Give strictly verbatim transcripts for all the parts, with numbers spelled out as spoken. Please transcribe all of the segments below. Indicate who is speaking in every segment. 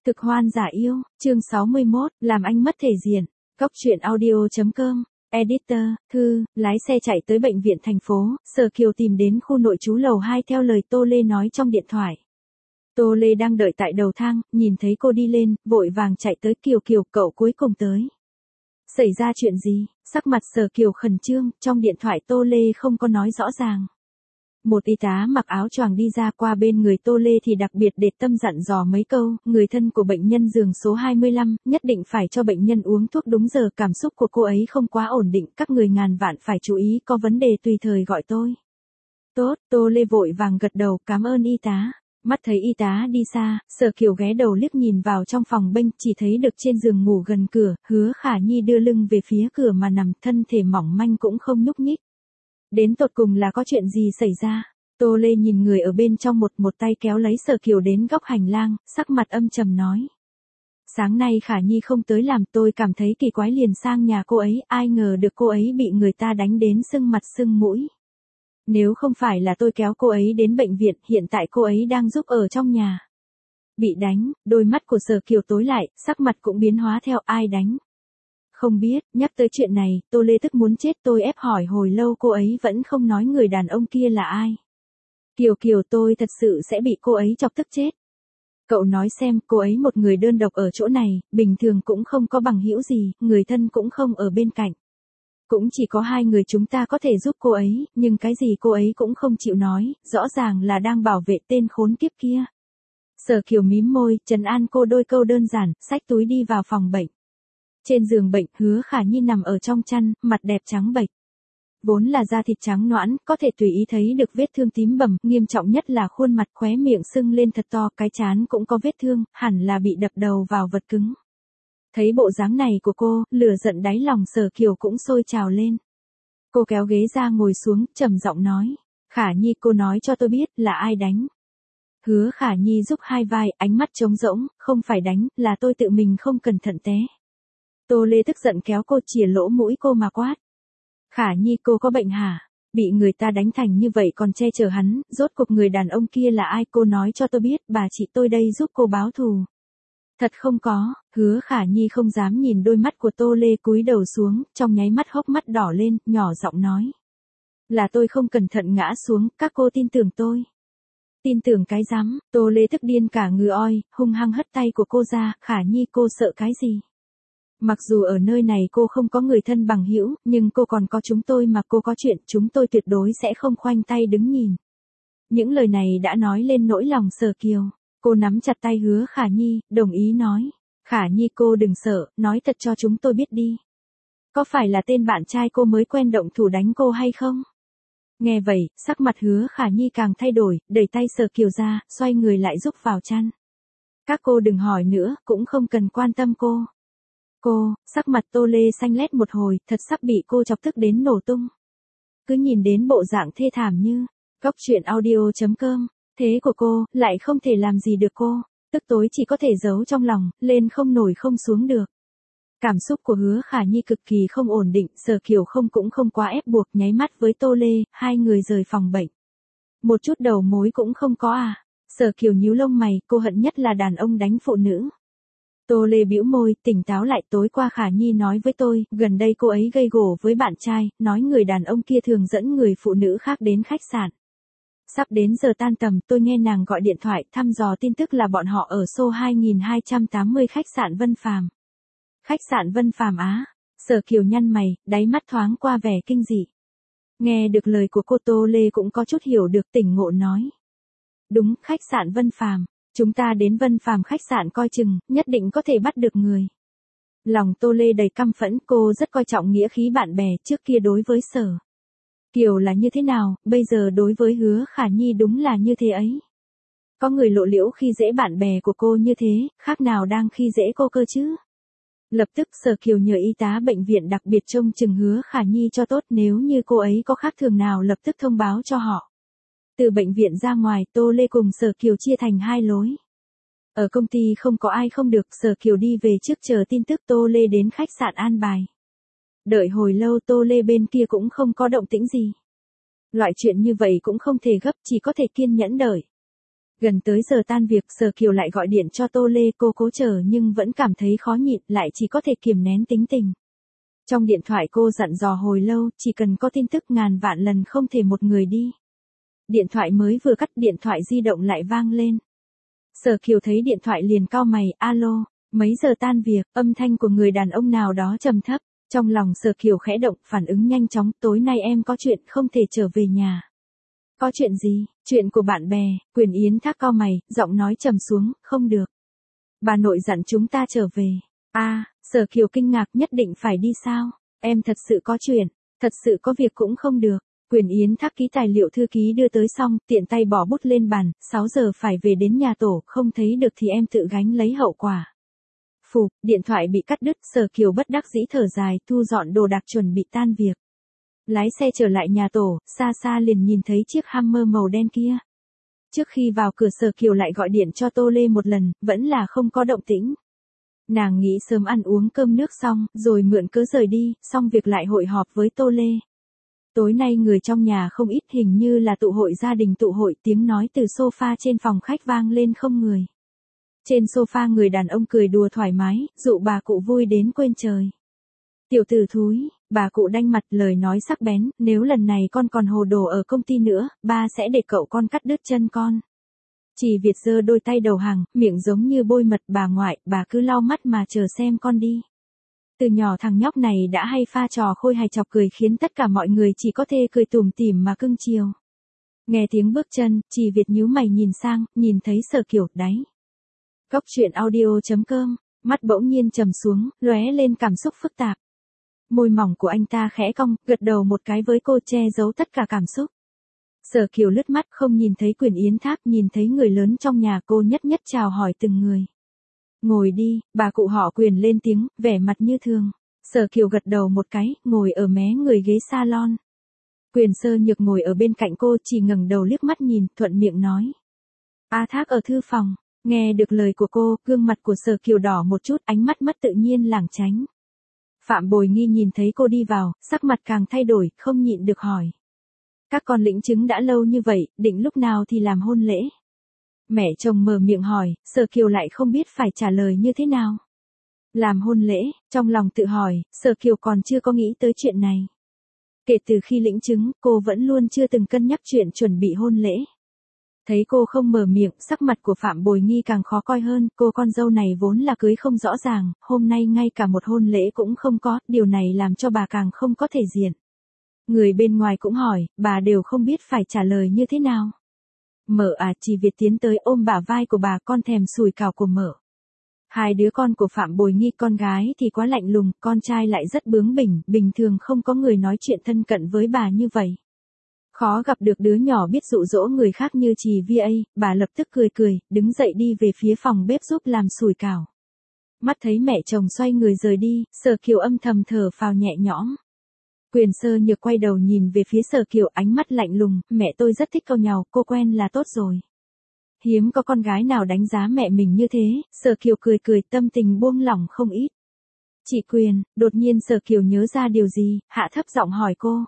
Speaker 1: Thực hoan giả yêu, chương sáu mươi mốt, làm anh mất thể diện. Góc truyện audio.com, editor, thư, lái xe chạy tới bệnh viện thành phố, Sở Kiều tìm đến khu nội trú lầu hai theo lời Tô Lê nói trong điện thoại. Tô Lê đang đợi tại đầu thang, nhìn thấy cô đi lên, vội vàng chạy tới. Kiều Kiều, cậu cuối cùng tới. Xảy ra chuyện gì? Sắc mặt Sở Kiều khẩn trương, trong điện thoại Tô Lê không có nói rõ ràng. Một y tá mặc áo choàng đi ra qua bên người Tô Lê thì đặc biệt để tâm dặn dò mấy câu, người thân của bệnh nhân giường số hai mươi lăm, nhất định phải cho bệnh nhân uống thuốc đúng giờ, cảm xúc của cô ấy không quá ổn định, các người ngàn vạn phải chú ý, có vấn đề tùy thời gọi tôi. Tốt, Tô Lê vội vàng gật đầu, cảm ơn y tá. Mắt thấy y tá đi xa, Sở Kiều ghé đầu liếc nhìn vào trong phòng bệnh, chỉ thấy được trên giường ngủ gần cửa, Hứa Khả Nhi đưa lưng về phía cửa mà nằm, thân thể mỏng manh cũng không nhúc nhích. Đến tột cùng là có chuyện gì xảy ra? Tô Lê nhìn người ở bên trong, một một tay kéo lấy Sở Kiều đến góc hành lang, sắc mặt âm trầm nói. Sáng nay Khả Nhi không tới làm, tôi cảm thấy kỳ quái liền sang nhà cô ấy, ai ngờ được cô ấy bị người ta đánh đến sưng mặt sưng mũi. Nếu không phải là tôi kéo cô ấy đến bệnh viện, hiện tại cô ấy đang giúp ở trong nhà. Bị đánh, đôi mắt của Sở Kiều tối lại, sắc mặt cũng biến hóa theo. Ai đánh? Không biết, nhắc tới chuyện này, Tô Lê tức muốn chết, tôi ép hỏi hồi lâu cô ấy vẫn không nói người đàn ông kia là ai. Kiều Kiều, tôi thật sự sẽ bị cô ấy chọc tức chết. Cậu nói xem, cô ấy một người đơn độc ở chỗ này, bình thường cũng không có bằng hữu gì, người thân cũng không ở bên cạnh. Cũng chỉ có hai người chúng ta có thể giúp cô ấy, nhưng cái gì cô ấy cũng không chịu nói, rõ ràng là đang bảo vệ tên khốn kiếp kia. Sở Kiều mím môi, trấn an cô đôi câu đơn giản, xách túi đi vào phòng bệnh. Trên giường bệnh, Hứa Khả Nhi nằm ở trong chăn, mặt đẹp trắng bệch. Vốn là da thịt trắng nõn, có thể tùy ý thấy được vết thương tím bầm, nghiêm trọng nhất là khuôn mặt, khóe miệng sưng lên thật to, cái trán cũng có vết thương, hẳn là bị đập đầu vào vật cứng. Thấy bộ dáng này của cô, lửa giận đáy lòng Sở Kiều cũng sôi trào lên. Cô kéo ghế ra ngồi xuống, trầm giọng nói. Khả Nhi, cô nói cho tôi biết là ai đánh. Hứa Khả Nhi rúc hai vai, ánh mắt trống rỗng, không phải đánh, là tôi tự mình không cẩn thận té. Tô Lê tức giận kéo cô, chìa lỗ mũi cô mà quát. Khả Nhi, cô có bệnh hả? Bị người ta đánh thành như vậy còn che chở hắn, rốt cuộc người đàn ông kia là ai, cô nói cho tôi biết, bà chị tôi đây giúp cô báo thù. Thật không có, Hứa Khả Nhi không dám nhìn đôi mắt của Tô Lê, cúi đầu xuống, trong nháy mắt hốc mắt đỏ lên, nhỏ giọng nói. Là tôi không cẩn thận ngã xuống, các cô tin tưởng tôi. Tin tưởng cái rắm, Tô Lê tức điên cả người oi, hung hăng hất tay của cô ra. Khả Nhi, cô sợ cái gì? Mặc dù ở nơi này cô không có người thân bằng hữu, nhưng cô còn có chúng tôi mà, cô có chuyện, chúng tôi tuyệt đối sẽ không khoanh tay đứng nhìn. Những lời này đã nói lên nỗi lòng Sở Kiều. Cô nắm chặt tay Hứa Khả Nhi, đồng ý nói. Khả Nhi, cô đừng sợ, nói thật cho chúng tôi biết đi. Có phải là tên bạn trai cô mới quen động thủ đánh cô hay không? Nghe vậy, sắc mặt Hứa Khả Nhi càng thay đổi, đẩy tay Sở Kiều ra, xoay người lại rúc vào chăn. Các cô đừng hỏi nữa, cũng không cần quan tâm cô. Cô, sắc mặt Tô Lê xanh lét một hồi, thật sắp bị cô chọc tức đến nổ tung. Cứ nhìn đến bộ dạng thê thảm như, góc truyện audio.com, thế của cô, lại không thể làm gì được cô, tức tối chỉ có thể giấu trong lòng, lên không nổi không xuống được. Cảm xúc của Hứa Khả Nhi cực kỳ không ổn định, Sở Kiều không cũng không quá ép buộc, nháy mắt với Tô Lê, hai người rời phòng bệnh. Một chút đầu mối cũng không có à? Sở Kiều nhíu lông mày, cô hận nhất là đàn ông đánh phụ nữ. Tô Lê bĩu môi, tỉnh táo lại, tối qua Khả Nhi nói với tôi, gần đây cô ấy gây gổ với bạn trai, nói người đàn ông kia thường dẫn người phụ nữ khác đến khách sạn. Sắp đến giờ tan tầm, tôi nghe nàng gọi điện thoại, thăm dò tin tức là bọn họ ở số hai nghìn hai trăm tám mươi khách sạn Vân Phàm. Khách sạn Vân Phàm á? Sở Kiều nhăn mày, đáy mắt thoáng qua vẻ kinh dị. Nghe được lời của cô, Tô Lê cũng có chút hiểu được, tỉnh ngộ nói. Đúng, khách sạn Vân Phàm. Chúng ta đến Vân Phàm khách sạn coi chừng, nhất định có thể bắt được người. Lòng Tô Lê đầy căm phẫn, cô rất coi trọng nghĩa khí bạn bè, trước kia đối với Sở Kiều là như thế nào, bây giờ đối với Hứa Khả Nhi đúng là như thế ấy. Có người lộ liễu khi dễ bạn bè của cô như thế, khác nào đang khi dễ cô cơ chứ. Lập tức Sở Kiều nhờ y tá bệnh viện đặc biệt trông chừng Hứa Khả Nhi cho tốt, nếu như cô ấy có khác thường nào lập tức thông báo cho họ. Từ bệnh viện ra ngoài, Tô Lê cùng Sở Kiều chia thành hai lối. Ở công ty không có ai không được, Sở Kiều đi về trước chờ tin tức, Tô Lê đến khách sạn an bài. Đợi hồi lâu Tô Lê bên kia cũng không có động tĩnh gì. Loại chuyện như vậy cũng không thể gấp, chỉ có thể kiên nhẫn đợi. Gần tới giờ tan việc, Sở Kiều lại gọi điện cho Tô Lê, cô cố chờ nhưng vẫn cảm thấy khó nhịn, lại chỉ có thể kiềm nén tính tình. Trong điện thoại cô dặn dò hồi lâu, chỉ cần có tin tức ngàn vạn lần không thể một người đi. Điện thoại mới vừa cắt, điện thoại di động lại vang lên. Sở Kiều thấy điện thoại liền cau mày, alo, mấy giờ tan việc, âm thanh của người đàn ông nào đó trầm thấp. Trong lòng Sở Kiều khẽ động, phản ứng nhanh chóng, tối nay em có chuyện không thể trở về nhà. Có chuyện gì? Chuyện của bạn bè. Quyền Yến Thác cau mày, giọng nói trầm xuống, không được. Bà nội dặn chúng ta trở về. A, à, Sở Kiều kinh ngạc, nhất định phải đi sao? Em thật sự có chuyện, thật sự có việc cũng không được. Quyền Yến Thác ký tài liệu thư ký đưa tới xong, tiện tay bỏ bút lên bàn, sáu giờ phải về đến nhà tổ, không thấy được thì em tự gánh lấy hậu quả. Phù, điện thoại bị cắt đứt, Sở Kiều bất đắc dĩ thở dài, thu dọn đồ đạc chuẩn bị tan việc. Lái xe trở lại nhà tổ, xa xa liền nhìn thấy chiếc Hummer màu đen kia. Trước khi vào cửa, Sở Kiều lại gọi điện cho Tô Lê một lần, vẫn là không có động tĩnh. Nàng nghĩ sớm ăn uống cơm nước xong, rồi mượn cớ rời đi, xong việc lại hội họp với Tô Lê. Tối nay người trong nhà không ít, hình như là tụ hội gia đình tụ hội, tiếng nói từ sofa trên phòng khách vang lên không người. Trên sofa người đàn ông cười đùa thoải mái, dụ bà cụ vui đến quên trời. Tiểu tử thúi, bà cụ đanh mặt, lời nói sắc bén, nếu lần này con còn hồ đồ ở công ty nữa, ba sẽ để cậu con cắt đứt chân con. Chỉ Việt giơ đôi tay đầu hàng, miệng giống như bôi mật, bà ngoại, bà cứ lau mắt mà chờ xem con đi. Từ nhỏ thằng nhóc này đã hay pha trò khôi hài chọc cười khiến tất cả mọi người chỉ có thể cười tủm tỉm mà cưng chiều. Nghe tiếng bước chân, Chỉ Việt nhíu mày nhìn sang, nhìn thấy Sở Kiều, đáy. Góc truyện audio chấm com, mắt bỗng nhiên trầm xuống, lóe lên cảm xúc phức tạp. Môi mỏng của anh ta khẽ cong, gật đầu một cái với cô, che giấu tất cả cảm xúc. Sở Kiều lướt mắt không nhìn thấy Quyền Yến Thác, nhìn thấy người lớn trong nhà, cô nhất nhất chào hỏi từng người. Ngồi đi, bà cụ họ Quyền lên tiếng, vẻ mặt như thường. Sở Kiều gật đầu một cái, ngồi ở mé người ghế salon. Quyền Sơ Nhược ngồi ở bên cạnh cô, chỉ ngẩng đầu liếc mắt nhìn, thuận miệng nói. A Thác ở thư phòng. Nghe được lời của cô, gương mặt của Sở Kiều đỏ một chút, ánh mắt mất tự nhiên lảng tránh. Phạm Bồi Nghi nhìn thấy cô đi vào, sắc mặt càng thay đổi, không nhịn được hỏi. Các con lĩnh chứng đã lâu như vậy, định lúc nào thì làm hôn lễ? Mẹ chồng mở miệng hỏi, Sở Kiều lại không biết phải trả lời như thế nào. Làm hôn lễ, trong lòng tự hỏi, Sở Kiều còn chưa có nghĩ tới chuyện này. Kể từ khi lĩnh chứng, cô vẫn luôn chưa từng cân nhắc chuyện chuẩn bị hôn lễ. Thấy cô không mở miệng, sắc mặt của Phạm Bồi Nghi càng khó coi hơn, cô con dâu này vốn là cưới không rõ ràng, hôm nay ngay cả một hôn lễ cũng không có, điều này làm cho bà càng không có thể diện. Người bên ngoài cũng hỏi, bà đều không biết phải trả lời như thế nào. Mợ à, Chỉ Việt tiến tới ôm bả vai của bà, con thèm sủi cảo của mợ. Hai đứa con của Phạm Bồi Nghi, con gái thì quá lạnh lùng, con trai lại rất bướng bỉnh, bình thường không có người nói chuyện thân cận với bà như vậy. Khó gặp được đứa nhỏ biết dụ dỗ người khác như Trì vê a, bà lập tức cười cười, đứng dậy đi về phía phòng bếp giúp làm sủi cảo. Mắt thấy mẹ chồng xoay người rời đi, Sở Kiều âm thầm thở phào nhẹ nhõm. Quyền Sơ Nhược quay đầu nhìn về phía Sở Kiều, ánh mắt lạnh lùng, mẹ tôi rất thích cau nhàu, cô quen là tốt rồi. Hiếm có con gái nào đánh giá mẹ mình như thế, Sở Kiều cười cười, tâm tình buông lỏng không ít. Chị Quyền, đột nhiên Sở Kiều nhớ ra điều gì, hạ thấp giọng hỏi cô.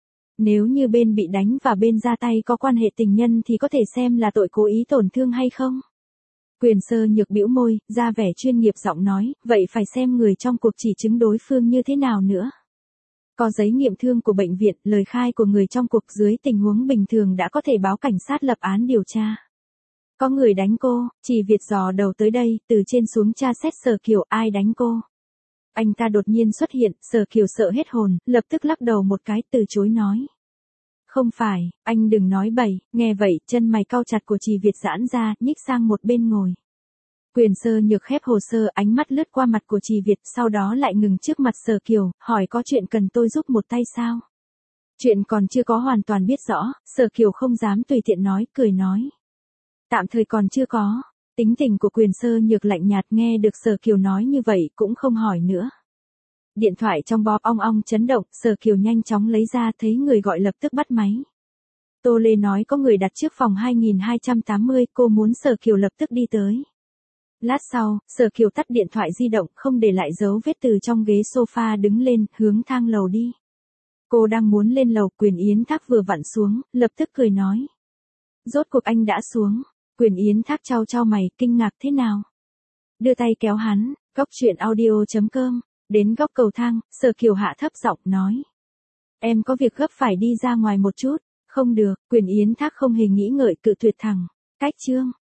Speaker 1: Nếu như bên bị đánh và bên ra tay có quan hệ tình nhân thì có thể xem là tội cố ý tổn thương hay không? Quyền Sơ Nhược bĩu môi, ra vẻ chuyên nghiệp giọng nói, vậy phải xem người trong cuộc chỉ chứng đối phương như thế nào nữa. Có giấy nghiệm thương của bệnh viện, lời khai của người trong cuộc, dưới tình huống bình thường đã có thể báo cảnh sát lập án điều tra. Có người đánh cô, Chỉ Việt dò đầu tới đây, từ trên xuống tra xét Sở Kiều, ai đánh cô? Anh ta đột nhiên xuất hiện, Sở Kiều sợ hết hồn, lập tức lắc đầu một cái, từ chối nói. Không phải, anh đừng nói bậy, nghe vậy, chân mày cau chặt của Trì Việt giãn ra, nhích sang một bên ngồi. Quyền Sơ Nhược khép hồ sơ, ánh mắt lướt qua mặt của Trì Việt, sau đó lại ngừng trước mặt Sở Kiều, hỏi có chuyện cần tôi giúp một tay sao? Chuyện còn chưa có hoàn toàn biết rõ, Sở Kiều không dám tùy tiện nói, cười nói. Tạm thời còn chưa có. Tính tình của Quyền Sơ Nhược lạnh nhạt, nghe được Sở Kiều nói như vậy cũng không hỏi nữa. Điện thoại trong bóp ong ong chấn động, Sở Kiều nhanh chóng lấy ra, thấy người gọi lập tức bắt máy. Tô Lê nói có người đặt trước phòng hai nghìn hai trăm tám mươi, cô muốn Sở Kiều lập tức đi tới. Lát sau, Sở Kiều tắt điện thoại di động, không để lại dấu vết, từ trong ghế sofa đứng lên, hướng thang lầu đi. Cô đang muốn lên lầu, Quyền Yến Thác vừa vặn xuống, lập tức cười nói. Rốt cuộc anh đã xuống. Quyền Yến Thác chau chau mày, kinh ngạc thế nào? Đưa tay kéo hắn, góc chuyện audio chấm com, đến góc cầu thang, Sở Kiều hạ thấp giọng nói. Em có việc gấp phải đi ra ngoài một chút. Không được, Quyền Yến Thác không hề nghĩ ngợi cự tuyệt thẳng. Cách chương.